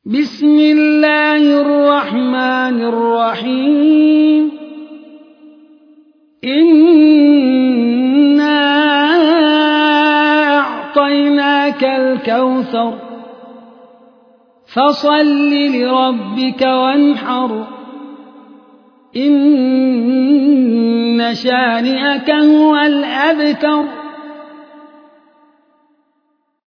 بسم الله الرحمن الرحيم إنا أعطيناك الكوثر فصل لربك وانحر إن شانئك هو الأبتر